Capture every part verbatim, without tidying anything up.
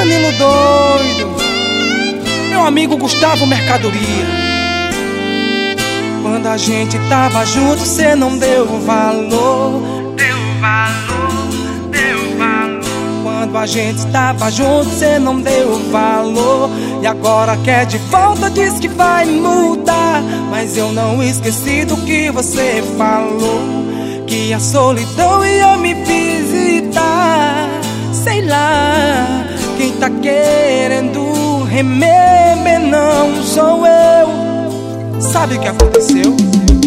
Danilo doido, meu amigo Gustavo Mercadoria. Quando a gente tava junto, cê não deu valor. Deu valor, deu valor. Quando a gente tava junto, cê não deu valor. E agora quer de volta, diz que vai mudar. Mas eu não esqueci do que você falou, que a solidão ia me visitar. Sei lá, quem tá querendo rememer não sou eu. Sabe o que aconteceu?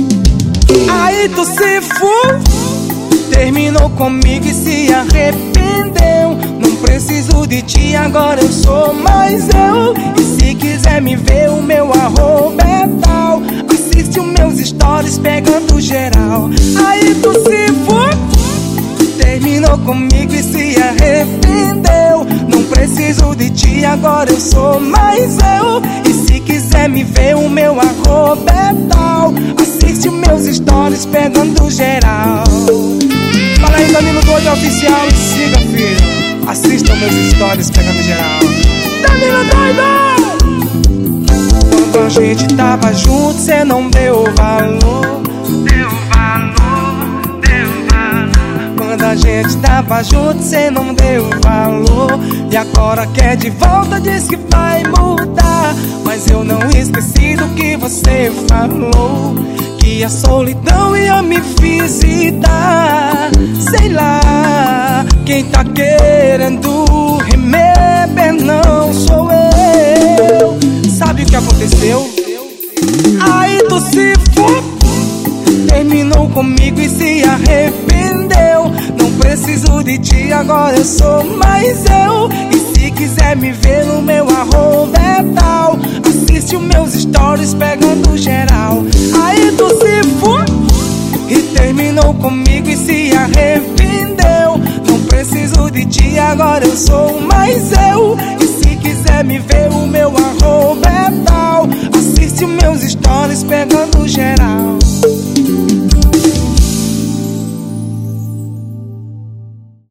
Aí tu se foi, terminou comigo e se arrependeu. Não preciso de ti, agora eu sou mais eu. E se quiser me ver, o meu arroba é tal. Assiste os meus stories pegando geral. Aí tu se foi, terminou comigo e se arrependeu. Não preciso de ti, agora eu sou mais eu. E se quiser me ver, o meu arroba é tal. Assiste os meus stories pegando geral. Fala aí, Danilo Doido Oficial, e siga, filho. Assistam meus stories pegando geral. Danilo Doido! Quando a gente tava junto, cê não deu valor. Deu valor, deu valor. Quando a gente tava junto, cê não deu valor. E agora quer de volta, diz que vai mudar. Mas eu não esqueci do que você falou, que a solidão ia me visitar. Sei lá, quem tá querendo remeter não sou eu. Sabe o que aconteceu? Aí tu se foi, terminou comigo e se arrependeu. Não preciso de ti, agora eu sou mais eu. E se quiser me ver, no meu arroba é tal. Assiste os meus stories pegando geral. Aí tu se foi e terminou comigo e se arrependeu. Não preciso de ti, agora eu sou mais eu. E se quiser me ver, o meu arroba é tal. Assiste os meus stories pegando geral.